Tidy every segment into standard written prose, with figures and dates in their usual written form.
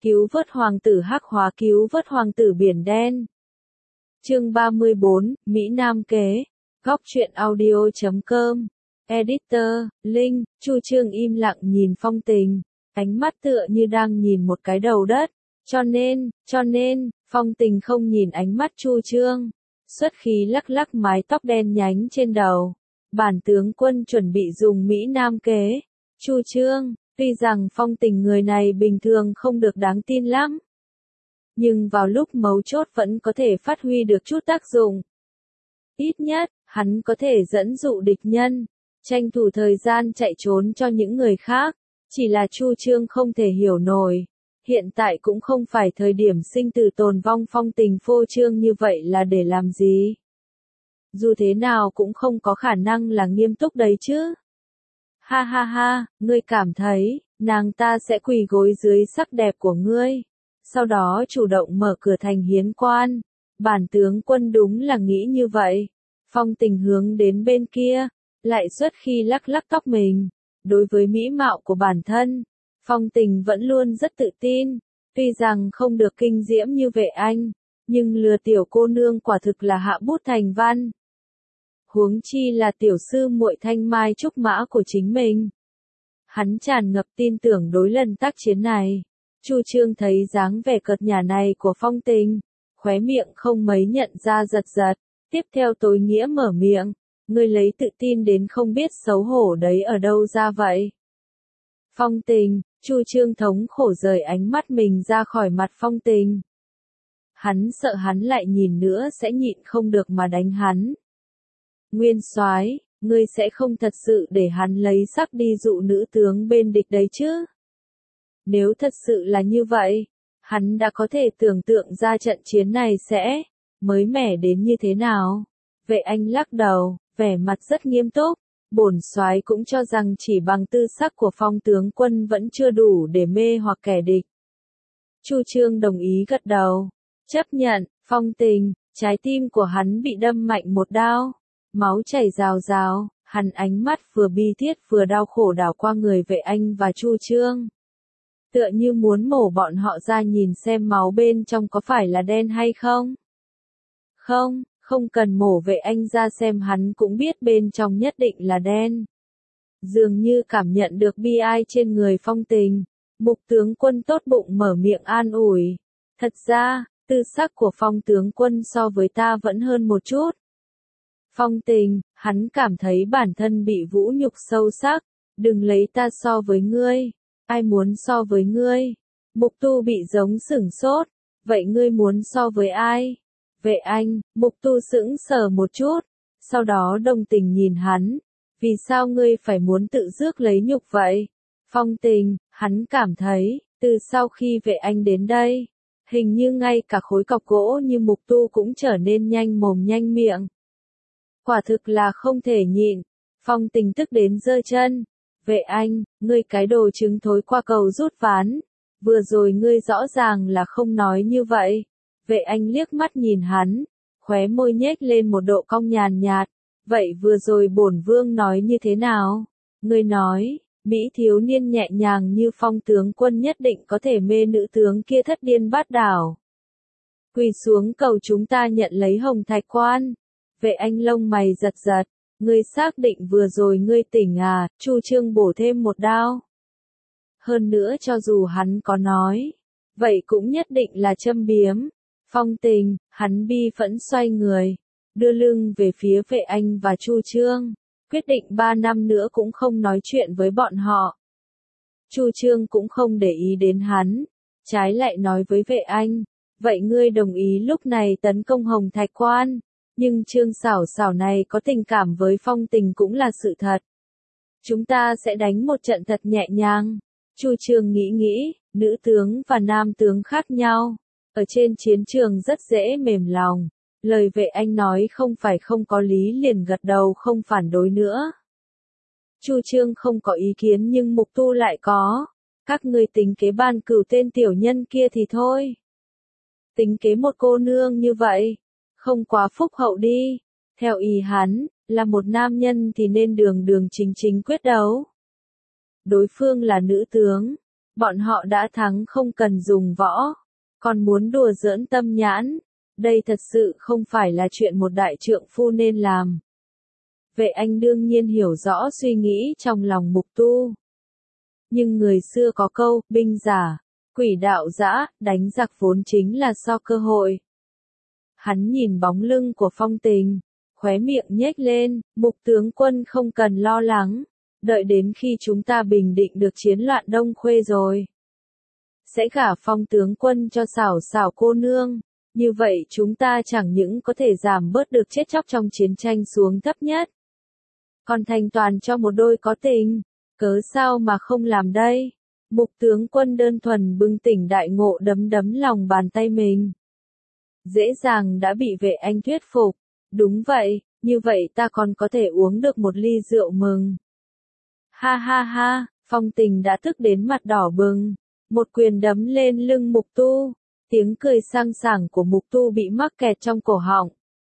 Cứu vớt hoàng tử Hắc Hóa, cứu vớt hoàng tử Biển Đen. Chương 34, Mỹ Nam kế. Góc truyện audio.com. Editor, Linh. Chu Chương im lặng nhìn Phong Tình, ánh mắt tựa như đang nhìn một cái đầu đất. Cho nên, Phong Tình không nhìn ánh mắt Chu Chương. Xuất khí lắc lắc mái tóc đen nhánh trên đầu. Bản tướng quân chuẩn bị dùng Mỹ Nam kế. Chu Chương, tuy rằng Phong Tình người này bình thường không được đáng tin lắm, nhưng vào lúc mấu chốt vẫn có thể phát huy được chút tác dụng. Ít nhất, hắn có thể dẫn dụ địch nhân, tranh thủ thời gian chạy trốn cho những người khác. Chỉ là Chu Chương không thể hiểu nổi. Hiện tại cũng không phải thời điểm sinh tử tồn vong, Phong Tình phô trương như vậy là để làm gì? Dù thế nào cũng không có khả năng là nghiêm túc đấy chứ. Ha ha ha, ngươi cảm thấy, nàng ta sẽ quỳ gối dưới sắc đẹp của ngươi, sau đó chủ động mở cửa thành hiến quan. Bản tướng quân đúng là nghĩ như vậy. Phong Tình hướng đến bên kia, lại xuất khi lắc lắc tóc mình. Đối với mỹ mạo của bản thân, Phong Tình vẫn luôn rất tự tin. Tuy rằng không được kinh diễm như Vệ Anh, nhưng lừa tiểu cô nương quả thực là hạ bút thành văn. Huống chi là tiểu sư muội thanh mai trúc mã của chính mình. Hắn tràn ngập tin tưởng đối lần tác chiến này. Chu Chương thấy dáng vẻ cợt nhả này của Phong Tình, khóe miệng không mấy nhận ra giật giật. Tiếp theo tối nghĩa mở miệng, ngươi lấy tự tin đến không biết xấu hổ đấy ở đâu ra vậy? Phong Tình, Chu Chương thống khổ rời ánh mắt mình ra khỏi mặt Phong Tình. Hắn sợ hắn lại nhìn nữa sẽ nhịn không được mà đánh hắn. Nguyên soái, ngươi sẽ không thật sự để hắn lấy sắc đi dụ nữ tướng bên địch đấy chứ? Nếu thật sự là như vậy, hắn đã có thể tưởng tượng ra trận chiến này sẽ mới mẻ đến như thế nào. Vệ Anh lắc đầu, vẻ mặt rất nghiêm túc. Bổn soái cũng cho rằng chỉ bằng tư sắc của Phong tướng quân vẫn chưa đủ để mê hoặc kẻ địch. Chu Chương đồng ý gật đầu, chấp nhận. Phong Tình, trái tim của hắn bị đâm mạnh một đao, máu chảy rào rào. Hắn ánh mắt vừa bi thiết vừa đau khổ đảo qua người Vệ Anh và Chu Chương, tựa như muốn mổ bọn họ ra nhìn xem máu bên trong có phải là đen hay không. Không cần mổ Vệ Anh ra xem hắn cũng biết bên trong nhất định là đen. Dường như cảm nhận được bi ai trên người Phong Tình, Mục tướng quân tốt bụng mở miệng an ủi. Thật ra, tư sắc của Phong tướng quân so với ta vẫn hơn một chút. Phong Tình, hắn cảm thấy bản thân bị vũ nhục sâu sắc. Đừng lấy ta so với ngươi. Ai muốn so với ngươi? Mục Tu bị giống sửng sốt. Vậy ngươi muốn so với ai? Vệ Anh, Mục Tu sững sờ một chút, sau đó đồng tình nhìn hắn. Vì sao ngươi phải muốn tự rước lấy nhục vậy? Phong Tình, hắn cảm thấy, từ sau khi Vệ Anh đến đây, hình như ngay cả khối cọc gỗ như Mục Tu cũng trở nên nhanh mồm nhanh miệng. Quả thực là không thể nhịn. Phong Tình tức đến giơ chân. Vệ Anh, ngươi cái đồ trứng thối qua cầu rút ván. Vừa rồi ngươi rõ ràng là không nói như vậy. Vệ Anh liếc mắt nhìn hắn, khóe môi nhếch lên một độ cong nhàn nhạt. Vậy vừa rồi bổn vương nói như thế nào? Ngươi nói, Mỹ thiếu niên nhẹ nhàng như Phong tướng quân nhất định có thể mê nữ tướng kia thất điên bát đảo. Quỳ xuống cầu chúng ta nhận lấy Hồng Thạch Quan. Vệ Anh lông mày giật giật. Ngươi xác định vừa rồi ngươi tỉnh à? Chu Chương bổ thêm một đao. Hơn nữa cho dù hắn có nói, vậy cũng nhất định là châm biếm. Phong Tình, hắn bi phẫn xoay người, đưa lưng về phía Vệ Anh và Chu Chương, quyết định 3 năm nữa cũng không nói chuyện với bọn họ. Chu Chương cũng không để ý đến hắn, trái lại nói với Vệ Anh, vậy ngươi đồng ý lúc này tấn công Hồng Thạch Quan, nhưng Chương Xảo Xảo này có tình cảm với Phong Tình cũng là sự thật. Chúng ta sẽ đánh một trận thật nhẹ nhàng. Chu Chương nghĩ, nữ tướng và nam tướng khác nhau. Ở trên chiến trường rất dễ mềm lòng. Lời Vệ Anh nói không phải không có lý, liền gật đầu không phản đối nữa. Chu Chương không có ý kiến nhưng Mục Tu lại có. Các ngươi tính kế Ban Cửu tên tiểu nhân kia thì thôi. Tính kế một cô nương như vậy, không quá phúc hậu đi. Theo ý hắn, là một nam nhân thì nên đường đường chính chính quyết đấu. Đối phương là nữ tướng. Bọn họ đã thắng không cần dùng võ. Còn muốn đùa giỡn tâm nhãn. Đây thật sự không phải là chuyện một đại trượng phu nên làm. Vệ Anh đương nhiên hiểu rõ suy nghĩ trong lòng Mục Tu. Nhưng người xưa có câu, binh giả, quỷ đạo dã, đánh giặc vốn chính là so cơ hội. Hắn nhìn bóng lưng của Phong Tình, khóe miệng nhếch lên, Mục tướng quân không cần lo lắng, đợi đến khi chúng ta bình định được chiến loạn Đông Khuê rồi. Sẽ gả Phong tướng quân cho Xảo Xảo cô nương, như vậy chúng ta chẳng những có thể giảm bớt được chết chóc trong chiến tranh xuống thấp nhất. Còn thành toàn cho một đôi có tình, cớ sao mà không làm đây? Mục tướng quân đơn thuần bừng tỉnh đại ngộ đấm đấm lòng bàn tay mình. Dễ dàng đã bị Vệ Anh thuyết phục. Đúng vậy, như vậy ta còn có thể uống được một ly rượu mừng. Ha ha ha, Phong Tình đã tức đến mặt đỏ bừng. Một quyền đấm lên lưng Mục Tu. Tiếng cười sang sảng của Mục Tu bị mắc kẹt trong cổ họng.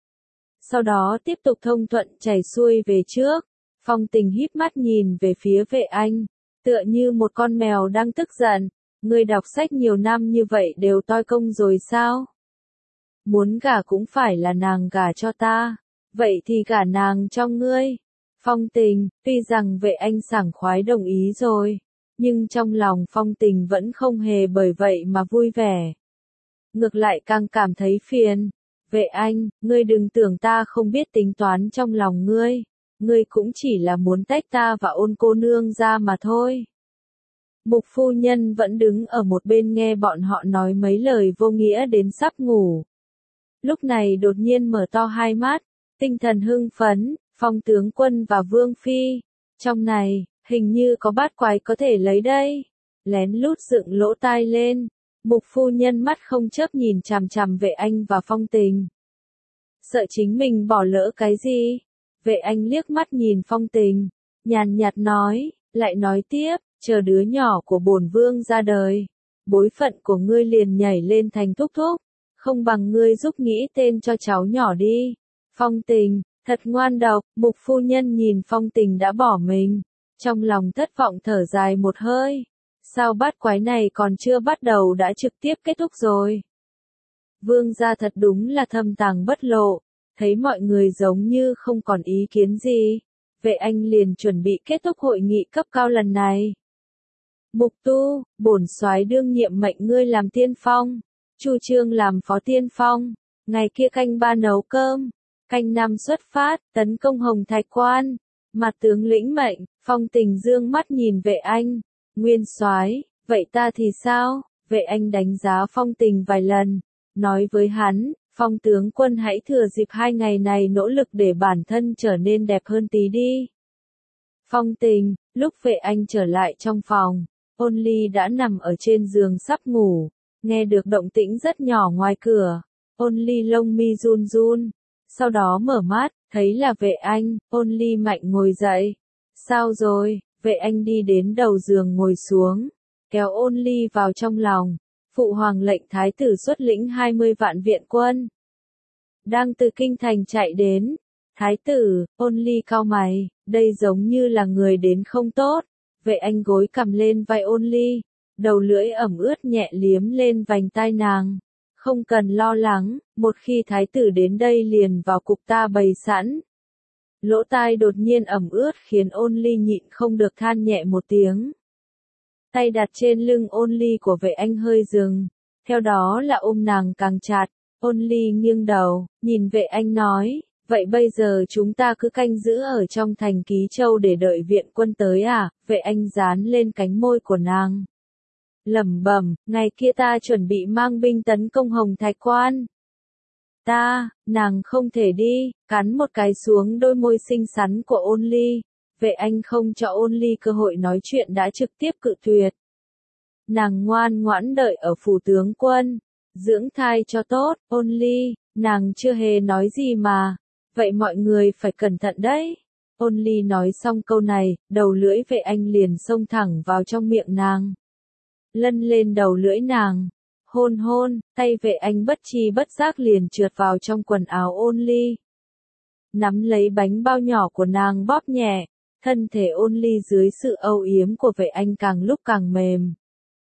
Sau đó tiếp tục thông thuận chảy xuôi về trước. Phong Tình híp mắt nhìn về phía Vệ Anh, tựa như một con mèo đang tức giận. Ngươi đọc sách nhiều năm như vậy đều toi công rồi sao? Muốn gả cũng phải là nàng gả cho ta, vậy thì gả nàng cho ngươi. Phong Tình, tuy rằng Vệ Anh sảng khoái đồng ý rồi, nhưng trong lòng Phong Tình vẫn không hề bởi vậy mà vui vẻ. Ngược lại càng cảm thấy phiền. Vệ Anh, ngươi đừng tưởng ta không biết tính toán trong lòng ngươi. Ngươi cũng chỉ là muốn tách ta và Ôn cô nương ra mà thôi. Mục phu nhân vẫn đứng ở một bên nghe bọn họ nói mấy lời vô nghĩa đến sắp ngủ. Lúc này đột nhiên mở to hai mắt, tinh thần hưng phấn, Phong tướng quân và Vương Phi. Trong này, hình như có bát quái có thể lấy đây. Lén lút dựng lỗ tai lên, Mục phu nhân mắt không chớp nhìn chằm chằm Vệ Anh và Phong Tình. Sợ chính mình bỏ lỡ cái gì? Vệ Anh liếc mắt nhìn Phong Tình, nhàn nhạt nói, lại nói tiếp, chờ đứa nhỏ của bổn vương ra đời, bối phận của ngươi liền nhảy lên thành thúc thúc, không bằng ngươi giúp nghĩ tên cho cháu nhỏ đi. Phong Tình, thật ngoan độc, Mục phu nhân nhìn Phong Tình đã bỏ mình, trong lòng thất vọng thở dài một hơi. Sao bát quái này còn chưa bắt đầu đã trực tiếp kết thúc rồi? Vương gia thật đúng là thâm tàng bất lộ. Thấy mọi người giống như không còn ý kiến gì, Vệ Anh liền chuẩn bị kết thúc hội nghị cấp cao lần này. Mục Tu, bổn soái đương nhiệm mệnh ngươi làm tiên phong, Chu Chương làm phó tiên phong, ngày kia canh 3 nấu cơm, canh 5 xuất phát, tấn công Hồng Thạch Quan. Mặt tướng lĩnh mệnh. Phong Tình dương mắt nhìn Vệ Anh, nguyên soái, vậy ta thì sao? Vệ Anh đánh giá Phong Tình vài lần, nói với hắn, Phong tướng quân hãy thừa dịp 2 ngày này nỗ lực để bản thân trở nên đẹp hơn tí đi. Phong Tình, lúc Vệ Anh trở lại trong phòng, Ôn Ly đã nằm ở trên giường sắp ngủ, nghe được động tĩnh rất nhỏ ngoài cửa. Ôn Ly lông mi run run, sau đó mở mắt, thấy là Vệ Anh. Ôn Ly mạnh ngồi dậy. Sao rồi? Vệ Anh đi đến đầu giường ngồi xuống, kéo Ôn Ly vào trong lòng. Phụ hoàng lệnh thái tử xuất lĩnh 20 vạn viện quân. Đang từ kinh thành chạy đến. Thái tử, Ôn Ly cau mày, đây giống như là người đến không tốt. Vệ Anh gối cằm lên vai Ôn Ly, đầu lưỡi ẩm ướt nhẹ liếm lên vành tai nàng. Không cần lo lắng, một khi thái tử đến đây liền vào cục ta bày sẵn. Lỗ tai đột nhiên ẩm ướt khiến Ôn Ly nhịn không được than nhẹ một tiếng. Tay đặt trên lưng Ôn Ly của Vệ Anh hơi dừng, theo đó là ôm nàng càng chặt. Ôn Ly nghiêng đầu, nhìn Vệ Anh nói, vậy bây giờ chúng ta cứ canh giữ ở trong thành Ký Châu để đợi viện quân tới à? Vệ Anh dán lên cánh môi của nàng, lẩm bẩm, ngày kia ta chuẩn bị mang binh tấn công Hồng Thạch Quan. Nàng không thể đi, cắn một cái xuống đôi môi xinh xắn của Ôn Ly. Vệ Anh không cho Ôn Ly cơ hội nói chuyện đã trực tiếp cự tuyệt. Nàng ngoan ngoãn đợi ở phủ tướng quân, dưỡng thai cho tốt. Ôn Ly, nàng chưa hề nói gì mà, vậy mọi người phải cẩn thận đấy. Ôn Ly nói xong câu này, đầu lưỡi Vệ Anh liền xông thẳng vào trong miệng nàng, lân lên đầu lưỡi nàng, hôn hôn. Tay Vệ Anh bất chi bất giác liền trượt vào trong quần áo Ôn Ly, nắm lấy bánh bao nhỏ của nàng bóp nhẹ. Thân thể Ôn Ly dưới sự âu yếm của Vệ Anh càng lúc càng mềm.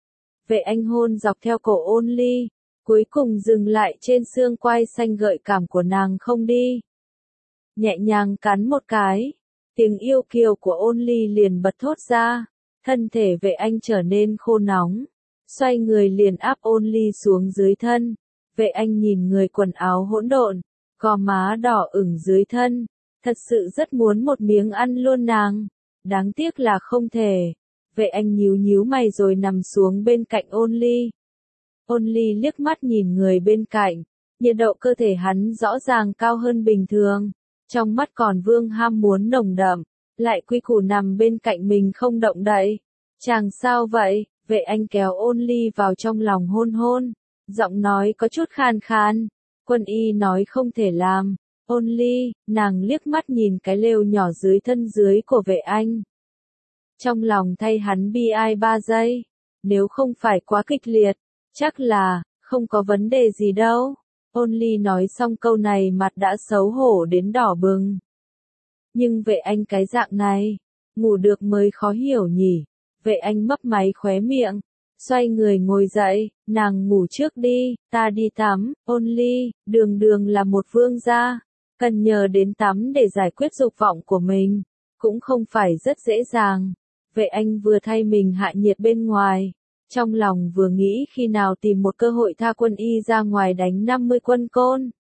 Vệ Anh hôn dọc theo cổ Ôn Ly, cuối cùng dừng lại trên xương quai xanh gợi cảm của nàng không đi. Nhẹ nhàng cắn một cái, tiếng yêu kiều của Ôn Ly liền bật thốt ra, thân thể Vệ Anh trở nên khô nóng, xoay người liền áp Ôn Ly xuống dưới thân. Vệ Anh nhìn người quần áo hỗn độn, gò má đỏ ửng dưới thân, thật sự rất muốn một miếng ăn luôn nàng, đáng tiếc là không thể. Vệ Anh nhíu nhíu mày rồi nằm xuống bên cạnh Ôn Ly. Ôn Ly liếc mắt nhìn người bên cạnh, nhiệt độ cơ thể hắn rõ ràng cao hơn bình thường, trong mắt còn vương ham muốn nồng đậm, lại quy củ nằm bên cạnh mình không động đậy. Chàng sao vậy? Vệ Anh kéo Ôn Ly vào trong lòng hôn hôn, giọng nói có chút khan khan. Quân y nói không thể làm. Ôn Ly, nàng liếc mắt nhìn cái lều nhỏ dưới thân dưới của Vệ Anh. Trong lòng thay hắn bi ai 3 giây, nếu không phải quá kịch liệt, chắc là, không có vấn đề gì đâu. Ôn Ly nói xong câu này mặt đã xấu hổ đến đỏ bừng. Nhưng Vệ Anh cái dạng này, ngủ được mới khó hiểu nhỉ. Vệ Anh mấp máy khóe miệng, xoay người ngồi dậy, nàng ngủ trước đi, ta đi tắm. Ôn Ly, đường đường là một vương gia, cần nhờ đến tắm để giải quyết dục vọng của mình, cũng không phải rất dễ dàng. Vệ Anh vừa thay mình hạ nhiệt bên ngoài, trong lòng vừa nghĩ khi nào tìm một cơ hội tha Quân y ra ngoài đánh 50 quân côn.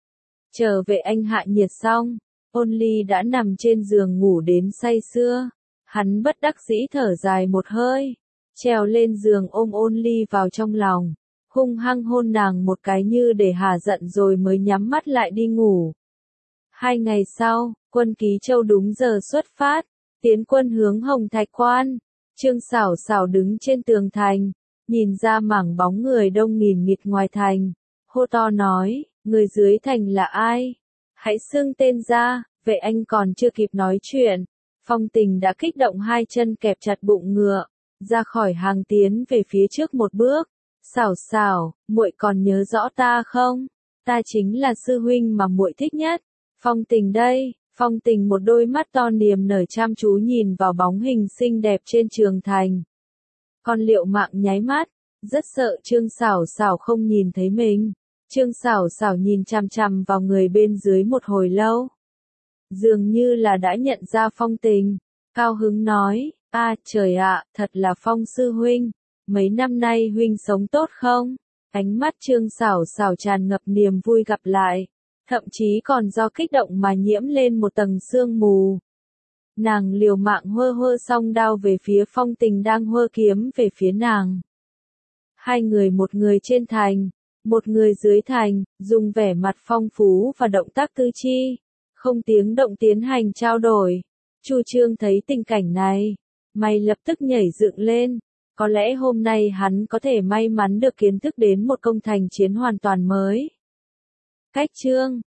Chờ Vệ Anh hạ nhiệt xong, Ôn Ly đã nằm trên giường ngủ đến say sưa. Hắn bất đắc dĩ thở dài một hơi, trèo lên giường ôm Ôn Ly vào trong lòng, hung hăng hôn nàng một cái như để hả giận rồi mới nhắm mắt lại đi ngủ. 2 ngày sau, quân Ký Châu đúng giờ xuất phát, tiến quân hướng Hồng Thạch Quan. Trương Sảo Sảo đứng trên tường thành, nhìn ra mảng bóng người đông nghìn nghịt ngoài thành, hô to nói, người dưới thành là ai? Hãy xưng tên ra. Vệ Anh còn chưa kịp nói chuyện, Phong Tình đã kích động hai chân kẹp chặt bụng ngựa, ra khỏi hàng tiến về phía trước một bước. Sảo Sảo, muội còn nhớ rõ ta không? Ta chính là sư huynh mà muội thích nhất. Phong Tình đây. Phong Tình một đôi mắt to niềm nở chăm chú nhìn vào bóng hình xinh đẹp trên trường thành. Con Liệu Mạng nháy mắt, rất sợ Trương Sảo Sảo không nhìn thấy mình. Trương Sảo Sảo nhìn chằm chằm vào người bên dưới một hồi lâu, dường như là đã nhận ra Phong Tình, cao hứng nói, trời ạ, thật là Phong sư huynh, mấy năm nay huynh sống tốt không? Ánh mắt Trương Sảo Sảo tràn ngập niềm vui gặp lại, thậm chí còn do kích động mà nhiễm lên một tầng sương mù. Nàng liều mạng hơ song đao về phía Phong Tình đang hơ kiếm về phía nàng. Hai người, một người trên thành, một người dưới thành, dùng vẻ mặt phong phú và động tác tư chi, không tiếng động tiến hành trao đổi. Chu Trương thấy tình cảnh này, mày lập tức nhảy dựng lên, có lẽ hôm nay hắn có thể may mắn được kiến thức đến một công thành chiến hoàn toàn mới. Cách Trương